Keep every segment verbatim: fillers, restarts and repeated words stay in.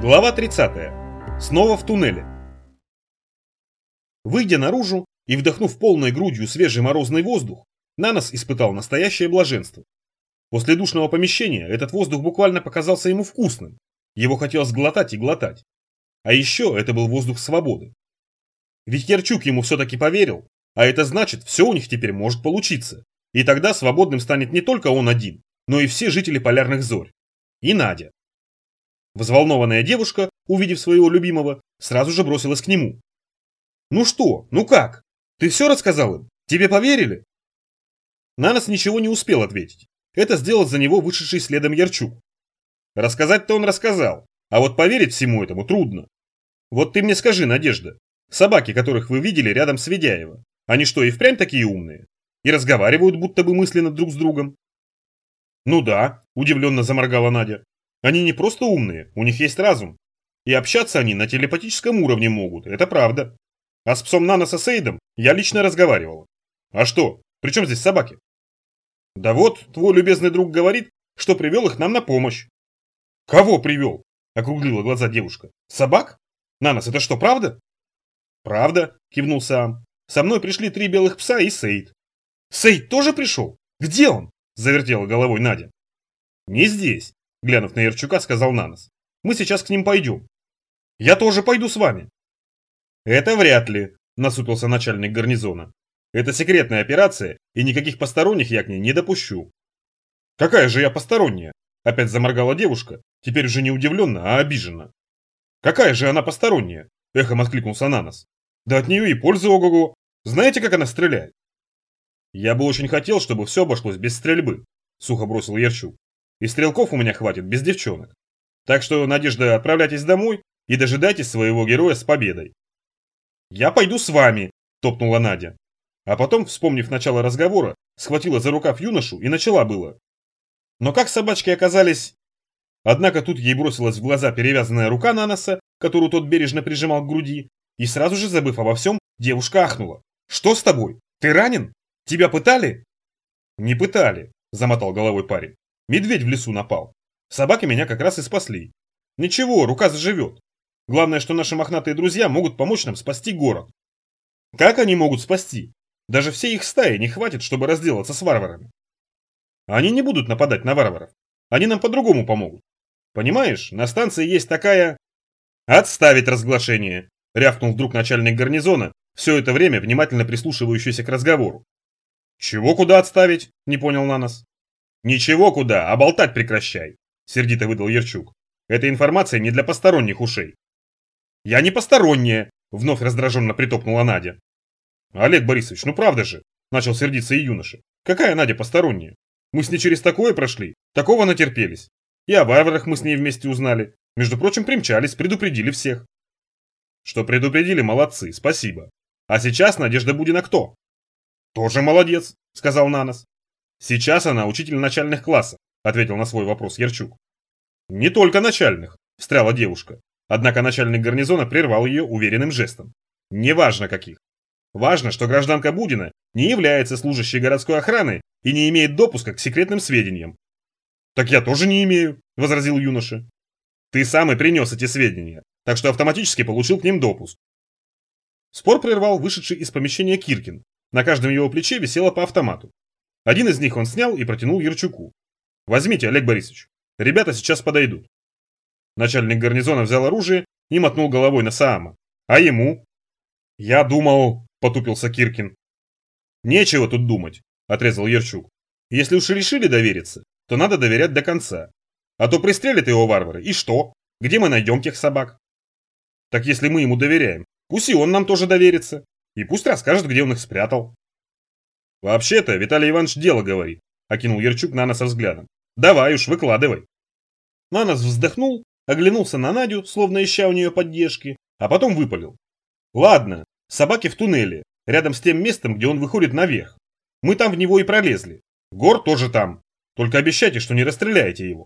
Глава тридцатая. Снова в туннеле. Выйдя наружу и вдохнув полной грудью свежий морозный воздух, Нанос испытал настоящее блаженство. После душного помещения этот воздух буквально показался ему вкусным. Его хотелось глотать и глотать. А еще это был воздух свободы. Ведь Ярчук ему все-таки поверил, а это значит, все у них теперь может получиться. И тогда свободным станет не только он один, но и все жители Полярных Зорь. И Надя. Взволнованная девушка, увидев своего любимого, сразу же бросилась к нему. «Ну что? Ну как? Ты все рассказал им? Тебе поверили?» Нанос ничего не успел ответить. Это сделал за него вышедший следом Ярчук. Рассказать-то он рассказал, а вот поверить всему этому трудно. Вот ты мне скажи, Надежда, собаки, которых вы видели рядом с Ведяева, они что, и впрямь такие умные? И разговаривают будто бы мысленно друг с другом? Ну да, удивленно заморгала Надя. Они не просто умные, у них есть разум. И общаться они на телепатическом уровне могут, это правда. А с псом Наноса Сейдом я лично разговаривала. А что, при чем здесь собаки? Да вот, твой любезный друг говорит, что привел их нам на помощь. Кого привел? Округлила глаза девушка. Собак? Нанос, это что, правда? Правда, кивнул Саам. Со мной пришли три белых пса и Сейд. Сейд тоже пришел? Где он? Завертела головой Надя. Не здесь. Глянув на Ярчука, сказал Нанос. Мы сейчас к ним пойдем. Я тоже пойду с вами. Это вряд ли, насупился начальник гарнизона. Это секретная операция, и никаких посторонних я к ней не допущу. Какая же я посторонняя? Опять заморгала девушка, теперь уже не удивленно, а обиженно. Какая же она посторонняя? Эхом откликнулся Нанос. Да от нее и пользы ого-го. Знаете, как она стреляет? Я бы очень хотел, чтобы все обошлось без стрельбы, сухо бросил Ярчук. И стрелков у меня хватит без девчонок. Так что, Надежда, отправляйтесь домой и дожидайтесь своего героя с победой. Я пойду с вами, топнула Надя. А потом, вспомнив начало разговора, схватила за рукав юношу и начала было. Но как собачки оказались... Однако тут ей бросилась в глаза перевязанная рука Наноса, которую тот бережно прижимал к груди, и сразу же, забыв обо всем, девушка ахнула. Что с тобой? Ты ранен? Тебя пытали? Не пытали, замотал головой парень. Медведь в лесу напал. Собаки меня как раз и спасли. Ничего, рука заживет. Главное, что наши мохнатые друзья могут помочь нам спасти город. Как они могут спасти? Даже всей их стаи не хватит, чтобы разделаться с варварами. Они не будут нападать на варваров. Они нам по-другому помогут. Понимаешь, на станции есть такая... Отставить разглашение, рявкнул вдруг начальник гарнизона, все это время внимательно прислушивающийся к разговору. Чего куда отставить? Не понял Нанос. Ничего куда, а болтать прекращай, сердито выдал Ярчук. Эта информация не для посторонних ушей. Я не посторонняя, вновь раздраженно притопнула Надя. Олег Борисович, ну правда же, начал сердиться и юноша. Какая Надя посторонняя? Мы с ней через такое прошли, такого натерпелись. И о варварах мы с ней вместе узнали. Между прочим, примчались, предупредили всех. Что предупредили, молодцы, спасибо. А сейчас Надежда Будина кто? Тоже молодец, сказал Нанос. Сейчас она учитель начальных классов, ответил на свой вопрос Ярчук. Не только начальных, встряла девушка. Однако начальник гарнизона прервал ее уверенным жестом. Неважно каких. Важно, что гражданка Будина не является служащей городской охраны и не имеет допуска к секретным сведениям. Так я тоже не имею, возразил юноша. Ты сам и принес эти сведения, так что автоматически получил к ним допуск. Спор прервал вышедший из помещения Киркин. На каждом его плече висело по автомату. Один из них он снял и протянул Ярчуку. Возьмите, Олег Борисович, ребята сейчас подойдут. Начальник гарнизона взял оружие и мотнул головой на Саама. А ему? Я думал, потупился Киркин. Нечего тут думать, отрезал Ярчук. Если уж решили довериться, то надо доверять до конца. А то пристрелят его варвары, и что? Где мы найдем тех собак? Так если мы ему доверяем, пусть и он нам тоже доверится. И пусть расскажет, где он их спрятал. Вообще-то, Виталий Иванович дело говорит, окинул Ярчук Наноса взглядом. Давай уж, выкладывай. Нанос вздохнул, оглянулся на Надю, словно ища у нее поддержки, а потом выпалил. Ладно, собаки в туннеле, рядом с тем местом, где он выходит наверх. Мы там в него и пролезли. Гор тоже там. Только обещайте, что не расстреляете его.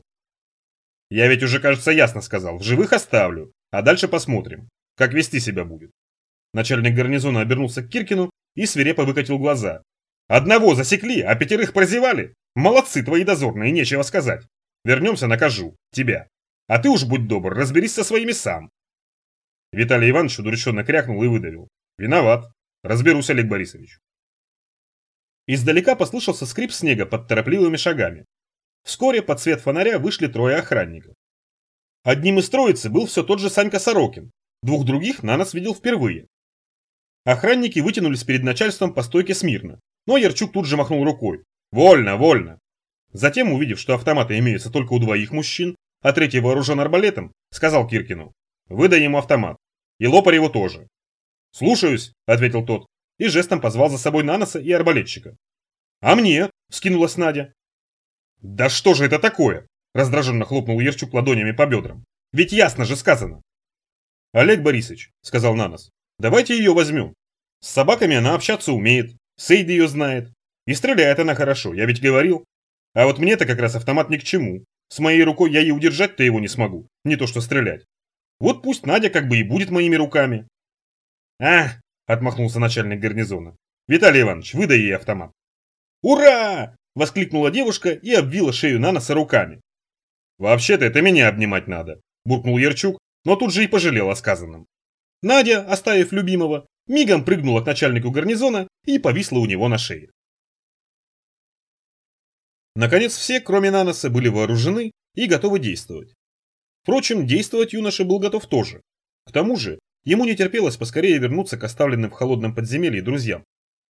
Я ведь уже, кажется, ясно сказал. В живых оставлю, а дальше посмотрим, как вести себя будет. Начальник гарнизона обернулся к Киркину и свирепо выкатил глаза. Одного засекли, а пятерых прозевали? Молодцы твои дозорные, нечего сказать. Вернемся, накажу. Тебя. А ты уж будь добр, разберись со своими сам. Виталий Иванович удрученно крякнул и выдавил. Виноват. Разберусь, Олег Борисович. Издалека послышался скрип снега под торопливыми шагами. Вскоре под свет фонаря вышли трое охранников. Одним из троицы был все тот же Санька Сорокин, двух других Нанос видел впервые. Охранники вытянулись перед начальством по стойке смирно, но Ярчук тут же махнул рукой. Вольно, вольно. Затем, увидев, что автоматы имеются только у двоих мужчин, а третий вооружен арбалетом, сказал Киркину: «Выдай ему автомат. И Лопареву тоже». «Слушаюсь», — ответил тот, и жестом позвал за собой Наноса и арбалетчика. «А мне?» — вскинулась Надя. «Да что же это такое?» — раздраженно хлопнул Ярчук ладонями по бедрам. «Ведь ясно же сказано». «Олег Борисович», — сказал Нанос, — «давайте ее возьмем. С собаками она общаться умеет, Сейд ее знает. И стреляет она хорошо, я ведь говорил. А вот мне-то как раз автомат ни к чему. С моей рукой я и удержать-то его не смогу, не то что стрелять. Вот пусть Надя как бы и будет моими руками». «А!» — отмахнулся начальник гарнизона. «Виталий Иванович, выдай ей автомат». «Ура!» — воскликнула девушка и обвила шею Наноса руками. «Вообще-то это меня обнимать надо», — буркнул Ярчук, но тут же и пожалел о сказанном. Надя, оставив любимого, мигом прыгнула к начальнику гарнизона и повисла у него на шее. Наконец все, кроме Наноса, были вооружены и готовы действовать. Впрочем, действовать юноша был готов тоже. К тому же, ему не терпелось поскорее вернуться к оставленным в холодном подземелье друзьям.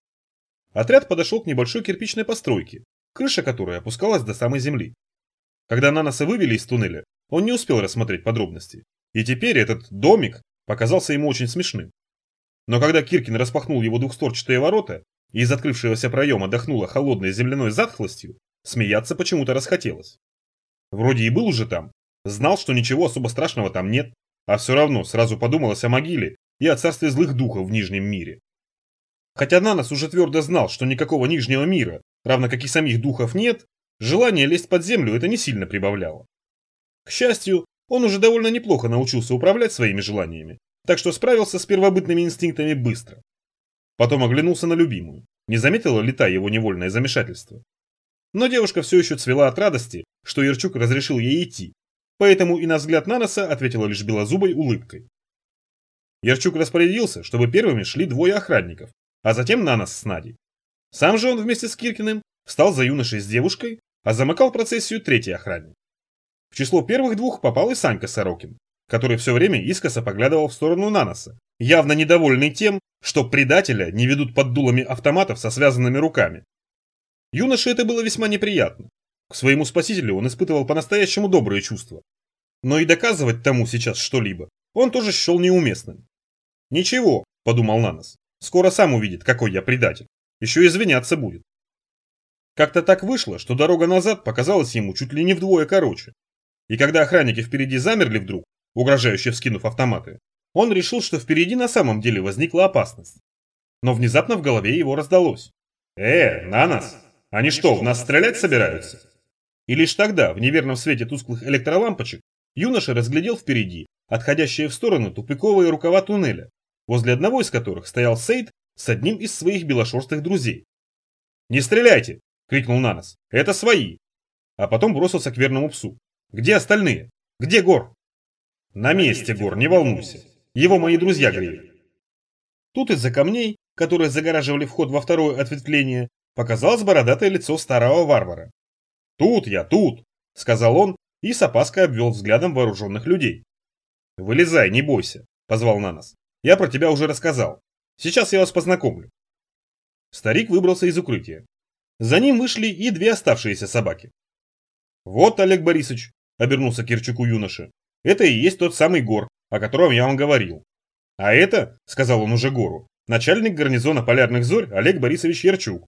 Отряд подошел к небольшой кирпичной постройке, крыша которой опускалась до самой земли. Когда Наноса вывели из туннеля, он не успел рассмотреть подробности, и теперь этот домик показался ему очень смешным. Но когда Киркин распахнул его двухстворчатые ворота, и из открывшегося проема дохнуло холодной земляной затхлостью, смеяться почему-то расхотелось. Вроде и был уже там, знал, что ничего особо страшного там нет, а все равно сразу подумалось о могиле и о царстве злых духов в Нижнем мире. Хотя Нанос уже твердо знал, что никакого Нижнего мира, равно как и самих духов, нет, желание лезть под землю это не сильно прибавляло. К счастью, он уже довольно неплохо научился управлять своими желаниями, так что справился с первобытными инстинктами быстро. Потом оглянулся на любимую, не заметила ли та его невольное замешательство. Но девушка все еще цвела от радости, что Ярчук разрешил ей идти, поэтому и на взгляд Наноса ответила лишь белозубой улыбкой. Ярчук распорядился, чтобы первыми шли двое охранников, а затем Нанос с Надей. Сам же он вместе с Киркиным встал за юношей с девушкой, а замыкал процессию третий охранник. В число первых двух попал и Санька Сорокин, который все время искоса поглядывал в сторону Наноса, явно недовольный тем, что предателя не ведут под дулами автоматов со связанными руками. Юноше это было весьма неприятно. К своему спасителю он испытывал по-настоящему добрые чувства. Но и доказывать тому сейчас что-либо он тоже счел неуместным. «Ничего», — подумал Нанос, — «скоро сам увидит, какой я предатель. Еще извиняться будет». Как-то так вышло, что дорога назад показалась ему чуть ли не вдвое короче. И когда охранники впереди замерли вдруг, угрожающе вскинув автоматы, он решил, что впереди на самом деле возникла опасность. Но внезапно в голове его раздалось: «Э, Нанос, они что, в нас стрелять собираются?» И лишь тогда, в неверном свете тусклых электролампочек, юноша разглядел впереди отходящие в сторону тупиковые рукава туннеля, возле одного из которых стоял Сейд с одним из своих белошерстых друзей. «Не стреляйте!» — крикнул Нанос. «Это свои!» А потом бросился к верному псу. «Где остальные? Где Гор?» «На месте, Гор, не волнуйся. Его мои друзья греют». Тут из-за камней, которые загораживали вход во второе ответвление, показалось бородатое лицо старого варвара. «Тут я, тут!» — сказал он и с опаской обвел взглядом вооруженных людей. «Вылезай, не бойся», — позвал Нанос. «Я про тебя уже рассказал. Сейчас я вас познакомлю». Старик выбрался из укрытия. За ним вышли и две оставшиеся собаки. «Вот, Олег Борисович», — обернулся к Кирчуку юноша, — «это и есть тот самый Гор, о котором я вам говорил. А это, — сказал он уже Гору, — начальник гарнизона Полярных Зорь Олег Борисович Ярчук».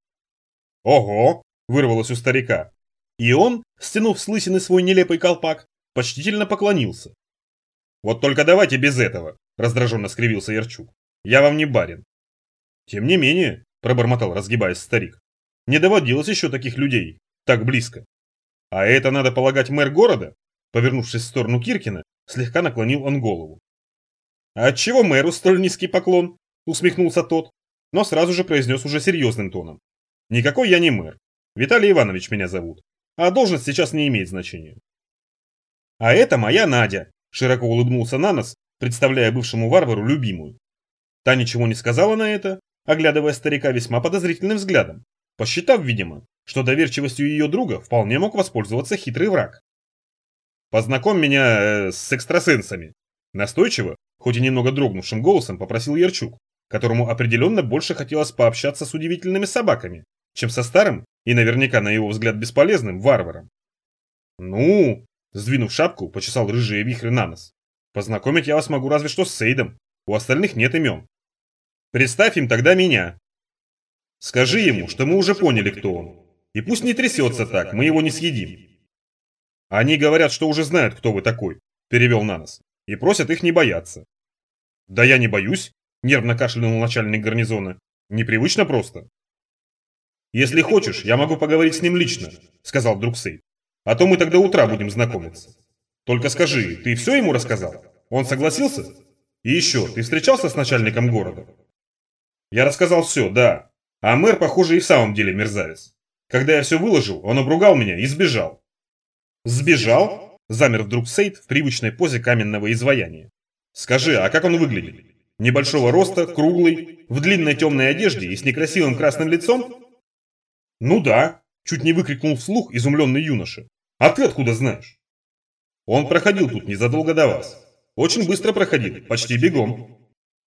«Ого!» — вырвалось у старика. И он, стянув с лысины свой нелепый колпак, почтительно поклонился. «Вот только давайте без этого», — раздраженно скривился Ярчук. «Я вам не барин». «Тем не менее», — пробормотал, разгибаясь старик, — «не доводилось еще таких людей так близко». «А это, надо полагать, мэр города?» Повернувшись в сторону Киркина, слегка наклонил он голову. «А отчего мэру столь низкий поклон?» — усмехнулся тот, но сразу же произнес уже серьезным тоном. «Никакой я не мэр. Виталий Иванович меня зовут, а должность сейчас не имеет значения». А это моя Надя, широко улыбнулся Нанос, представляя бывшему варвару любимую. Та ничего не сказала на это, оглядывая старика весьма подозрительным взглядом, посчитав, видимо, что доверчивостью ее друга вполне мог воспользоваться хитрый враг. «Познакомь меня э, с экстрасенсами», настойчиво, хоть и немного дрогнувшим голосом попросил Ярчук, которому определенно больше хотелось пообщаться с удивительными собаками, чем со старым и наверняка, на его взгляд, бесполезным варваром. «Ну», сдвинув шапку, почесал рыжие вихры на нос, «познакомить я вас могу разве что с Сейдом, у остальных нет имен. Представь им тогда меня. Скажи ему, что мы уже поняли, кто он, и пусть не трясется так, мы его не съедим». «Они говорят, что уже знают, кто вы такой», перевел Нанос, и просят их не бояться. «Да я не боюсь», нервно кашлянул начальник гарнизона, «непривычно просто». «Если хочешь, я могу поговорить с ним лично», сказал вдруг Сейд, «а то мы тогда утра будем знакомиться. Только скажи, ты все ему рассказал? Он согласился? И еще, ты встречался с начальником города?» «Я рассказал все, да. А мэр, похоже, и в самом деле мерзавец. Когда я все выложил, он обругал меня и сбежал». «Сбежал?» Замер вдруг Сейд в привычной позе каменного изваяния. «Скажи, а как он выглядит? Небольшого роста, круглый, в длинной темной одежде и с некрасивым красным лицом?» «Ну да», чуть не выкрикнул вслух изумленный юноша. «А ты откуда знаешь?» «Он проходил тут незадолго до вас. Очень быстро проходил, почти бегом».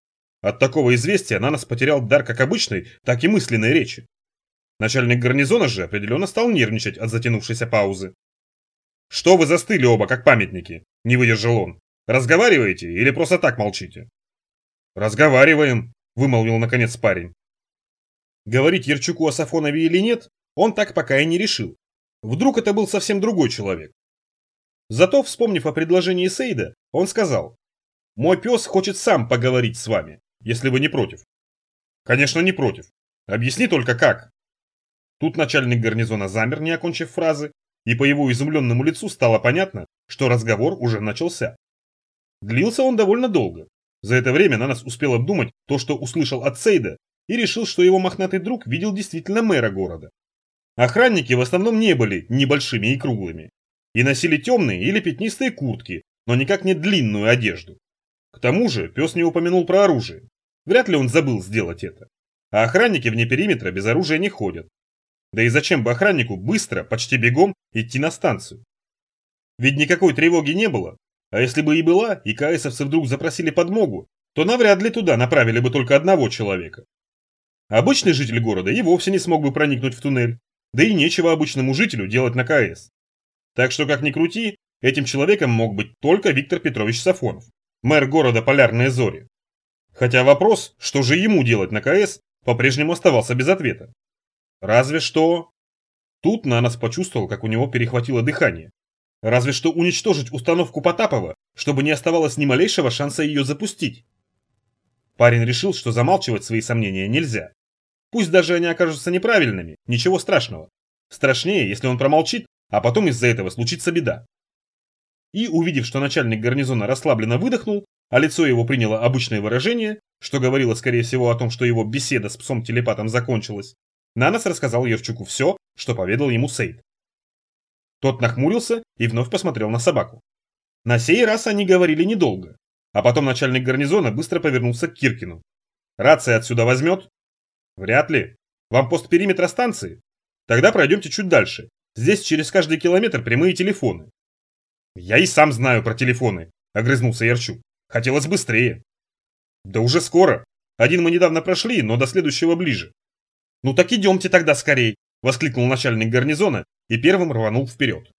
От такого известия Нанос потерял дар как обычной, так и мысленной речи. Начальник гарнизона же определенно стал нервничать от затянувшейся паузы. «Что вы застыли оба, как памятники?» – не выдержал он. «Разговариваете или просто так молчите?» «Разговариваем», – вымолвил наконец парень. Говорить Ярчуку о Сафонове или нет, он так пока и не решил. Вдруг это был совсем другой человек. Зато, вспомнив о предложении Сейда, он сказал: «Мой пес хочет сам поговорить с вами, если вы не против». «Конечно, не против. Объясни только как». Тут начальник гарнизона замер, не окончив фразы, и по его изумленному лицу стало понятно, что разговор уже начался. Длился он довольно долго. За это время Нанос успел обдумать то, что услышал от Сейда, и решил, что его мохнатый друг видел действительно мэра города. Охранники в основном не были небольшими и круглыми, и носили темные или пятнистые куртки, но никак не длинную одежду. К тому же пес не упомянул про оружие. Вряд ли он забыл сделать это. А охранники вне периметра без оружия не ходят. Да и зачем бы охраннику быстро, почти бегом, идти на станцию? Ведь никакой тревоги не было, а если бы и была, и КСовцы вдруг запросили подмогу, то навряд ли туда направили бы только одного человека. Обычный житель города и вовсе не смог бы проникнуть в туннель, да и нечего обычному жителю делать на КС. Так что, как ни крути, этим человеком мог быть только Виктор Петрович Сафонов, мэр города Полярные Зори. Хотя вопрос, что же ему делать на КС, по-прежнему оставался без ответа. Разве что... Тут Нанос почувствовал, как у него перехватило дыхание. Разве что уничтожить установку Потапова, чтобы не оставалось ни малейшего шанса ее запустить. Парень решил, что замалчивать свои сомнения нельзя. Пусть даже они окажутся неправильными, ничего страшного. Страшнее, если он промолчит, а потом из-за этого случится беда. И, увидев, что начальник гарнизона расслабленно выдохнул, а лицо его приняло обычное выражение, что говорило, скорее всего, о том, что его беседа с псом-телепатом закончилась, Нанос рассказал Ярчуку все, что поведал ему Сейд. Тот нахмурился и вновь посмотрел на собаку. На сей раз они говорили недолго, а потом начальник гарнизона быстро повернулся к Киркину. «Рация отсюда возьмет?» «Вряд ли. Вам пост периметра станции? Тогда пройдемте чуть дальше. Здесь через каждый километр прямые телефоны». «Я и сам знаю про телефоны», — огрызнулся Ярчук. «Хотелось быстрее». «Да уже скоро. Один мы недавно прошли, но до следующего ближе». «Ну так идемте тогда скорей», — воскликнул начальник гарнизона и первым рванул вперед.